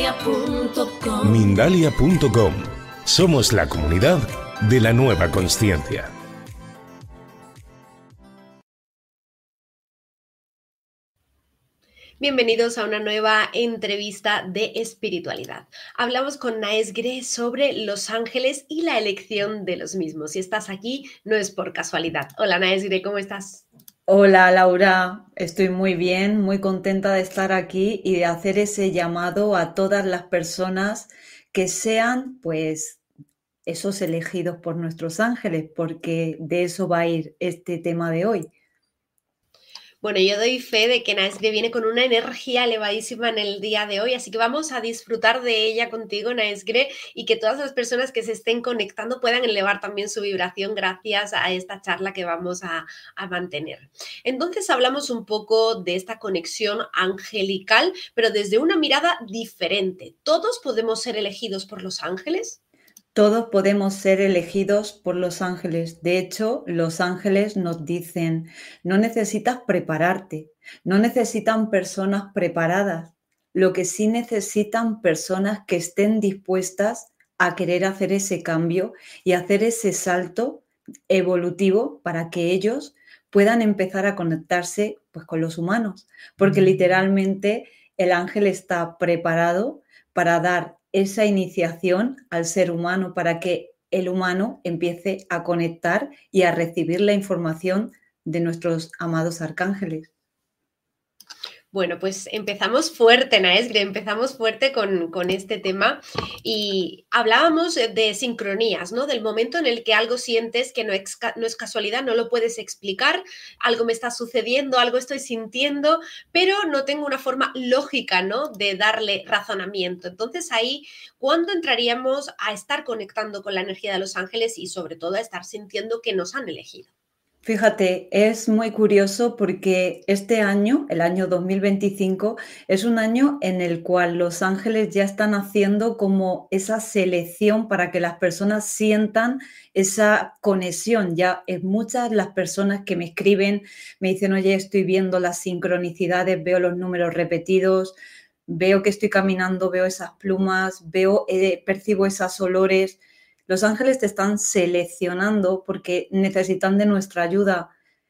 Mindalia.com. Mindalia.com. Somos la comunidad de la nueva consciencia. Bienvenidos a una nueva entrevista de espiritualidad. Hablamos con Naes Gre sobre los ángeles y la elección de los mismos. Si estás aquí, no es por casualidad. Hola Naes Gre, ¿cómo estás? Hola Laura, estoy muy bien, muy contenta de estar aquí y de hacer ese llamado a todas las personas que sean, pues, esos elegidos por nuestros ángeles, porque de eso va a ir este tema de hoy. Bueno, yo doy fe de que Naes Gre viene con una energía elevadísima en el día de hoy, así que vamos a disfrutar de ella contigo, Naes Gre, y que todas las personas que se estén conectando puedan elevar también su vibración gracias a esta charla que vamos a mantener. Entonces hablamos un poco de esta conexión angelical, pero desde una mirada diferente. ¿Todos podemos ser elegidos por los ángeles? Todos podemos ser elegidos por los ángeles. De hecho, los ángeles nos dicen, no necesitas prepararte, no necesitan personas preparadas. Lo que sí necesitan personas que estén dispuestas a querer hacer ese cambio y hacer ese salto evolutivo para que ellos puedan empezar a conectarse, pues, con los humanos. Porque literalmente el ángel está preparado para dar esa iniciación al ser humano para que el humano empiece a conectar y a recibir la información de nuestros amados arcángeles. Bueno, pues empezamos fuerte, Naes Gre, empezamos fuerte con este tema y hablábamos de sincronías, ¿no? Del momento en el que algo sientes que no es casualidad, no lo puedes explicar, algo me está sucediendo, algo estoy sintiendo, pero no tengo una forma lógica, ¿no? De darle razonamiento. Entonces ahí, ¿cuándo entraríamos a estar conectando con la energía de los ángeles y sobre todo a estar sintiendo que nos han elegido? Fíjate, es muy curioso porque este año, el año 2025, es un año en el cual los ángeles ya están haciendo como esa selección para que las personas sientan esa conexión. Ya es muchas las personas que me escriben, me dicen, oye, estoy viendo las sincronicidades, veo los números repetidos, veo que estoy caminando, veo esas plumas, percibo esos olores. Los ángeles te están seleccionando porque necesitan de nuestra ayuda.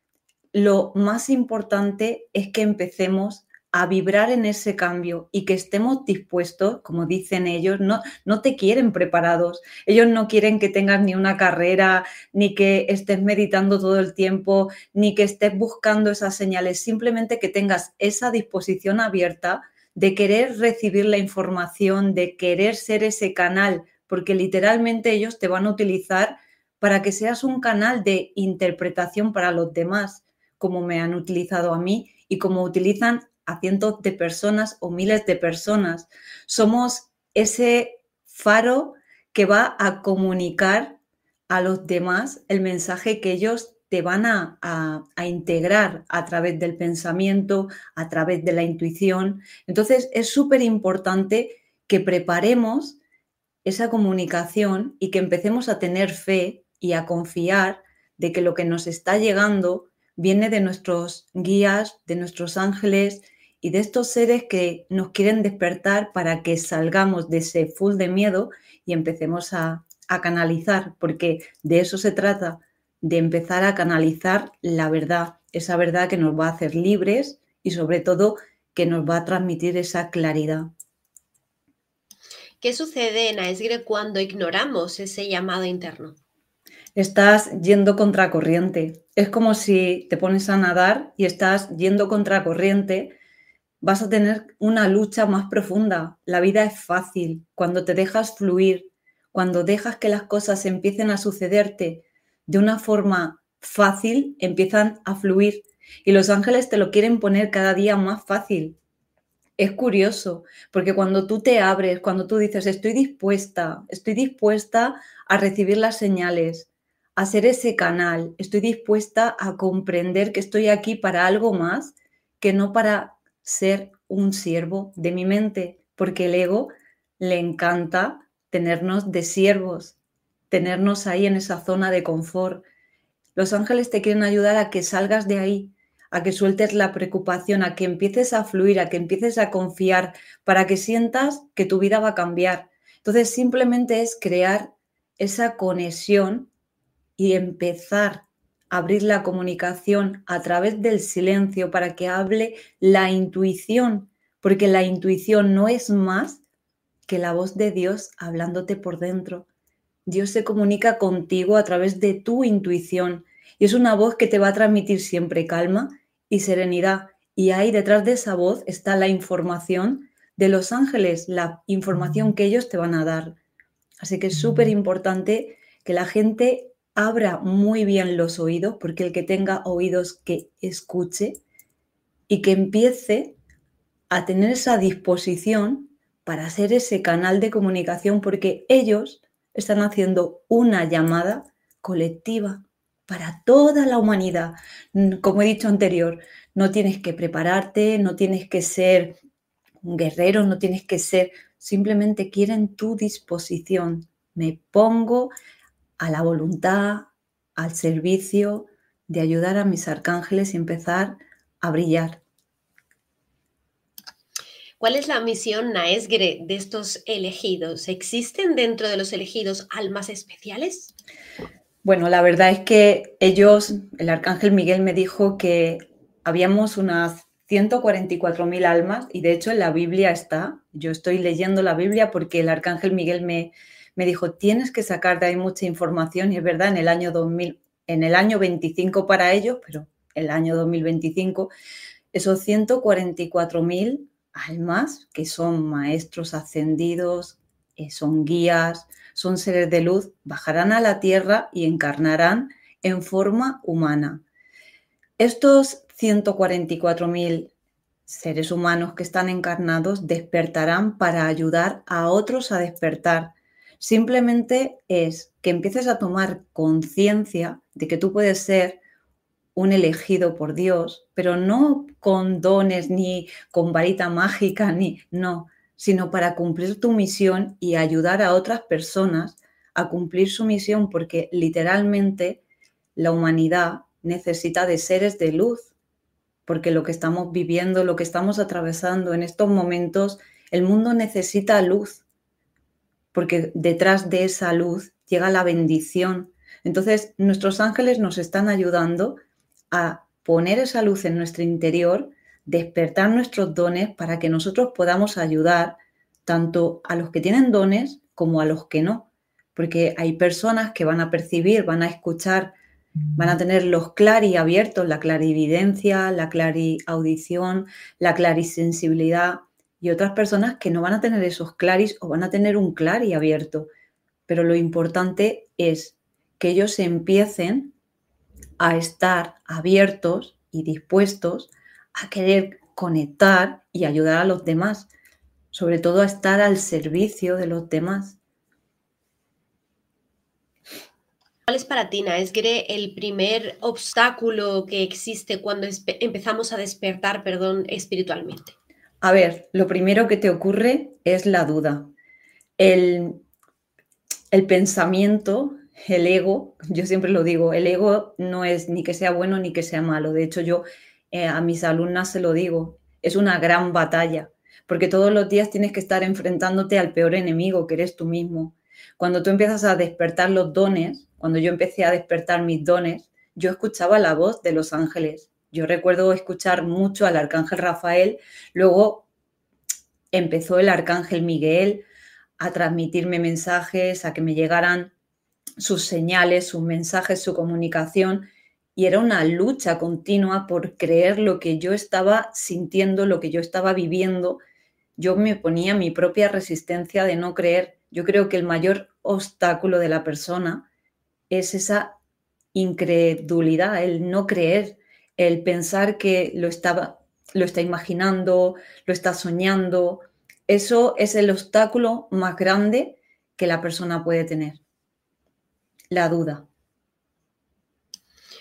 Lo más importante es que empecemos a vibrar en ese cambio y que estemos dispuestos, como dicen ellos, no te quieren preparados. Ellos no quieren que tengas ni una carrera, ni que estés meditando todo el tiempo, ni que estés buscando esas señales, simplemente que tengas esa disposición abierta de querer recibir la información, de querer ser ese canal, porque literalmente ellos te van a utilizar para que seas un canal de interpretación para los demás, como me han utilizado a mí y como utilizan a cientos de personas o miles de personas. Somos ese faro que va a comunicar a los demás el mensaje que ellos te van a integrar a través del pensamiento, a través de la intuición. Entonces es súper importante que preparemos esa comunicación y que empecemos a tener fe y a confiar de que lo que nos está llegando viene de nuestros guías, de nuestros ángeles y de estos seres que nos quieren despertar para que salgamos de ese full de miedo y empecemos a canalizar, porque de eso se trata, de empezar a canalizar la verdad, esa verdad que nos va a hacer libres y sobre todo que nos va a transmitir esa claridad. ¿Qué sucede, Naes Gre, cuando ignoramos ese llamado interno? Estás yendo contracorriente. Es como si te pones a nadar y estás yendo contracorriente, vas a tener una lucha más profunda. La vida es fácil cuando te dejas fluir, cuando dejas que las cosas empiecen a sucederte de una forma fácil, empiezan a fluir y los ángeles te lo quieren poner cada día más fácil. Es curioso, porque cuando tú te abres, cuando tú dices, estoy dispuesta a recibir las señales, a ser ese canal, estoy dispuesta a comprender que estoy aquí para algo más que no para ser un siervo de mi mente, porque el ego le encanta tenernos de siervos, tenernos ahí en esa zona de confort. Los ángeles te quieren ayudar a que salgas de ahí, a que sueltes la preocupación, a que empieces a fluir, a que empieces a confiar, para que sientas que tu vida va a cambiar. Entonces, simplemente es crear esa conexión y empezar a abrir la comunicación a través del silencio para que hable la intuición, porque la intuición no es más que la voz de Dios hablándote por dentro. Dios se comunica contigo a través de tu intuición y es una voz que te va a transmitir siempre calma y serenidad. Y ahí detrás de esa voz está la información de los ángeles, la información que ellos te van a dar. Así que es súper importante que la gente abra muy bien los oídos, porque el que tenga oídos que escuche y que empiece a tener esa disposición para ser ese canal de comunicación, porque ellos están haciendo una llamada colectiva para toda la humanidad. Como he dicho anterior, no tienes que prepararte, no tienes que ser un guerrero, no tienes que ser, simplemente quieren tu disposición. Me pongo a la voluntad, al servicio de ayudar a mis arcángeles y empezar a brillar. ¿Cuál es la misión, Naesgre, de estos elegidos? ¿Existen dentro de los elegidos almas especiales? Bueno, la verdad es que el arcángel Miguel me dijo que habíamos unas 144.000 almas y de hecho en la Biblia está. Yo estoy leyendo la Biblia porque el arcángel Miguel me dijo, tienes que sacar de ahí mucha información, y es verdad, en el año 25 para ellos, pero el año 2025, esos 144.000 almas que son maestros ascendidos, son guías, son seres de luz, bajarán a la tierra y encarnarán en forma humana. Estos 144.000 seres humanos que están encarnados despertarán para ayudar a otros a despertar. Simplemente es que empieces a tomar conciencia de que tú puedes ser un elegido por Dios, pero no con dones ni con varita mágica, no, sino para cumplir tu misión y ayudar a otras personas a cumplir su misión, porque literalmente la humanidad necesita de seres de luz, porque lo que estamos viviendo, lo que estamos atravesando en estos momentos, el mundo necesita luz, porque detrás de esa luz llega la bendición. Entonces, nuestros ángeles nos están ayudando a poner esa luz en nuestro interior, despertar nuestros dones para que nosotros podamos ayudar tanto a los que tienen dones como a los que no. Porque hay personas que van a percibir, van a escuchar, van a tener los clari abiertos, la clarividencia, la clariaudición, la clarisensibilidad, y otras personas que no van a tener esos claris o van a tener un clari abierto. Pero lo importante es que ellos empiecen a estar abiertos y dispuestos a querer conectar y ayudar a los demás, sobre todo a estar al servicio de los demás. ¿Cuál es para ti, Naesgre, el primer obstáculo que existe cuando empezamos a despertar, espiritualmente? A ver, lo primero que te ocurre es la duda. El pensamiento, el ego, yo siempre lo digo, el ego no es ni que sea bueno ni que sea malo. De hecho, yo a mis alumnas se lo digo, es una gran batalla, porque todos los días tienes que estar enfrentándote al peor enemigo, que eres tú mismo. Cuando tú empiezas a despertar los dones, cuando yo empecé a despertar mis dones, yo escuchaba la voz de los ángeles. Yo recuerdo escuchar mucho al arcángel Rafael, luego empezó el arcángel Miguel a transmitirme mensajes, a que me llegaran sus señales, sus mensajes, su comunicación, y era una lucha continua por creer lo que yo estaba sintiendo, lo que yo estaba viviendo. Yo me ponía mi propia resistencia de no creer. Yo creo que el mayor obstáculo de la persona es esa incredulidad, el no creer, el pensar que lo está imaginando, lo está soñando. Eso es el obstáculo más grande que la persona puede tener, la duda.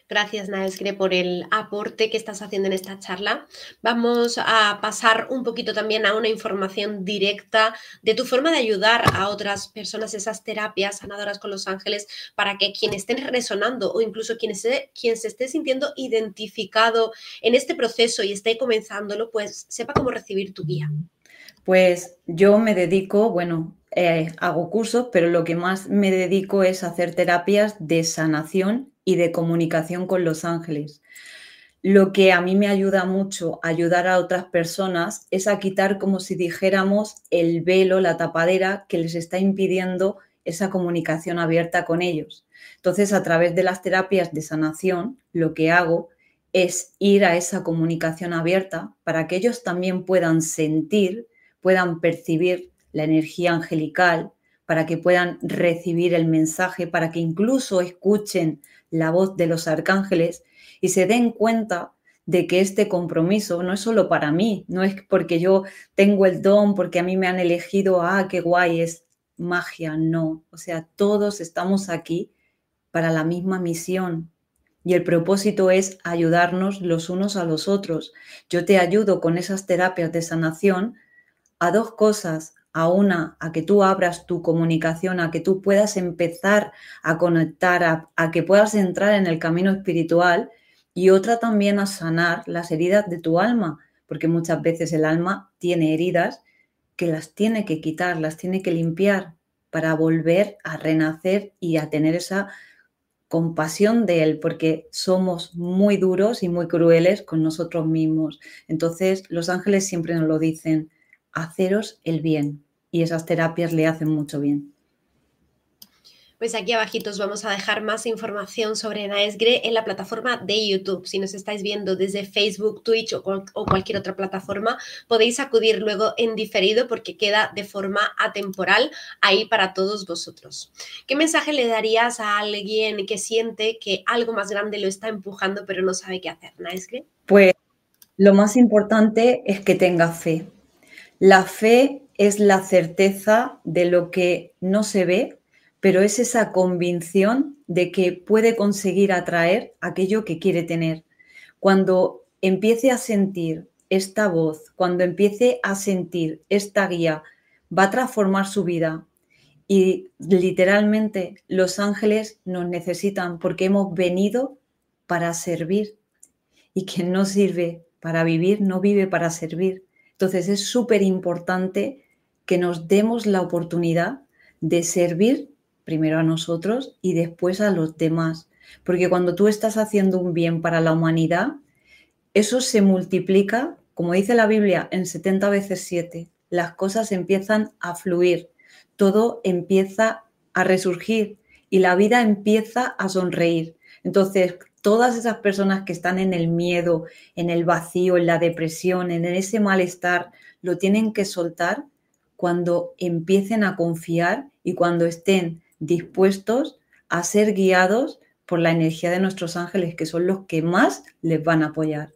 Gracias, Naesgre, por el aporte que estás haciendo en esta charla. Vamos a pasar un poquito también a una información directa de tu forma de ayudar a otras personas, esas terapias sanadoras con los ángeles, para que quien esté resonando o incluso quien se esté sintiendo identificado en este proceso y esté comenzándolo, pues sepa cómo recibir tu guía. Pues yo me dedico, bueno, hago cursos, pero lo que más me dedico es a hacer terapias de sanación y de comunicación con los ángeles. Lo que a mí me ayuda mucho a ayudar a otras personas es a quitar, como si dijéramos, el velo, la tapadera que les está impidiendo esa comunicación abierta con ellos. Entonces, a través de las terapias de sanación, lo que hago es ir a esa comunicación abierta para que ellos también puedan sentir, puedan percibir la energía angelical, para que puedan recibir el mensaje, para que incluso escuchen la voz de los arcángeles y se den cuenta de que este compromiso no es solo para mí, no es porque yo tengo el don, porque a mí me han elegido, qué guay, es magia, no. O sea, todos estamos aquí para la misma misión y el propósito es ayudarnos los unos a los otros. Yo te ayudo con esas terapias de sanación a dos cosas. A una, a que tú abras tu comunicación, a que tú puedas empezar a conectar, a que puedas entrar en el camino espiritual, y otra también a sanar las heridas de tu alma, porque muchas veces el alma tiene heridas que las tiene que quitar, las tiene que limpiar para volver a renacer y a tener esa compasión de él, porque somos muy duros y muy crueles con nosotros mismos. Entonces, los ángeles siempre nos lo dicen, haceros el bien, y esas terapias le hacen mucho bien. Pues aquí abajito os vamos a dejar más información sobre Naesgre en la plataforma de YouTube. Si nos estáis viendo desde Facebook, Twitch o cualquier otra plataforma, podéis acudir luego en diferido porque queda de forma atemporal ahí para todos vosotros. ¿Qué mensaje le darías a alguien que siente que algo más grande lo está empujando pero no sabe qué hacer, Naesgre? Pues lo más importante es que tenga fe. La fe es la certeza de lo que no se ve, pero es esa convicción de que puede conseguir atraer aquello que quiere tener. Cuando empiece a sentir esta voz, cuando empiece a sentir esta guía, va a transformar su vida. Y literalmente los ángeles nos necesitan porque hemos venido para servir. Y quien no sirve para vivir, no vive para servir. Entonces es súper importante que nos demos la oportunidad de servir primero a nosotros y después a los demás. Porque cuando tú estás haciendo un bien para la humanidad, eso se multiplica, como dice la Biblia, en 70 veces 7. Las cosas empiezan a fluir, todo empieza a resurgir y la vida empieza a sonreír. Entonces, todas esas personas que están en el miedo, en el vacío, en la depresión, en ese malestar, lo tienen que soltar cuando empiecen a confiar y cuando estén dispuestos a ser guiados por la energía de nuestros ángeles, que son los que más les van a apoyar.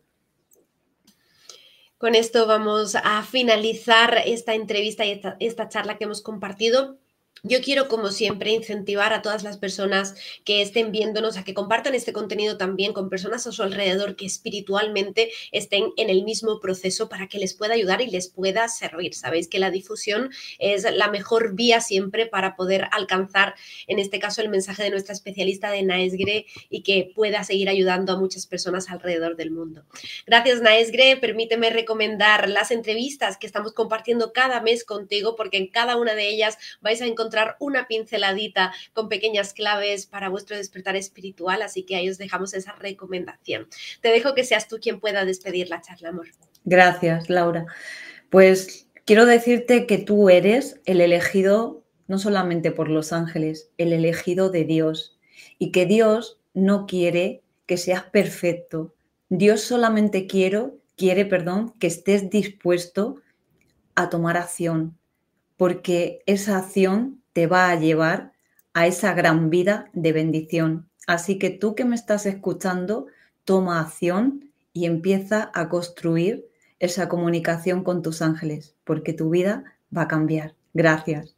Con esto vamos a finalizar esta entrevista y esta charla que hemos compartido. Yo quiero, como siempre, incentivar a todas las personas que estén viéndonos a que compartan este contenido también con personas a su alrededor que espiritualmente estén en el mismo proceso para que les pueda ayudar y les pueda servir. Sabéis que la difusión es la mejor vía siempre para poder alcanzar, en este caso, el mensaje de nuestra especialista de Naesgre y que pueda seguir ayudando a muchas personas alrededor del mundo. Gracias, Naesgre. Permíteme recomendar las entrevistas que estamos compartiendo cada mes contigo, porque en cada una de ellas vais a encontrar una pinceladita con pequeñas claves para vuestro despertar espiritual, así que ahí os dejamos esa recomendación. Te dejo que seas tú quien pueda despedir la charla, amor. Gracias, Laura. Pues quiero decirte que tú eres el elegido no solamente por los ángeles, el elegido de Dios, y que Dios no quiere que seas perfecto. Dios solamente quiere, que estés dispuesto a tomar acción, porque esa acción te va a llevar a esa gran vida de bendición. Así que tú que me estás escuchando, toma acción y empieza a construir esa comunicación con tus ángeles, porque tu vida va a cambiar. Gracias.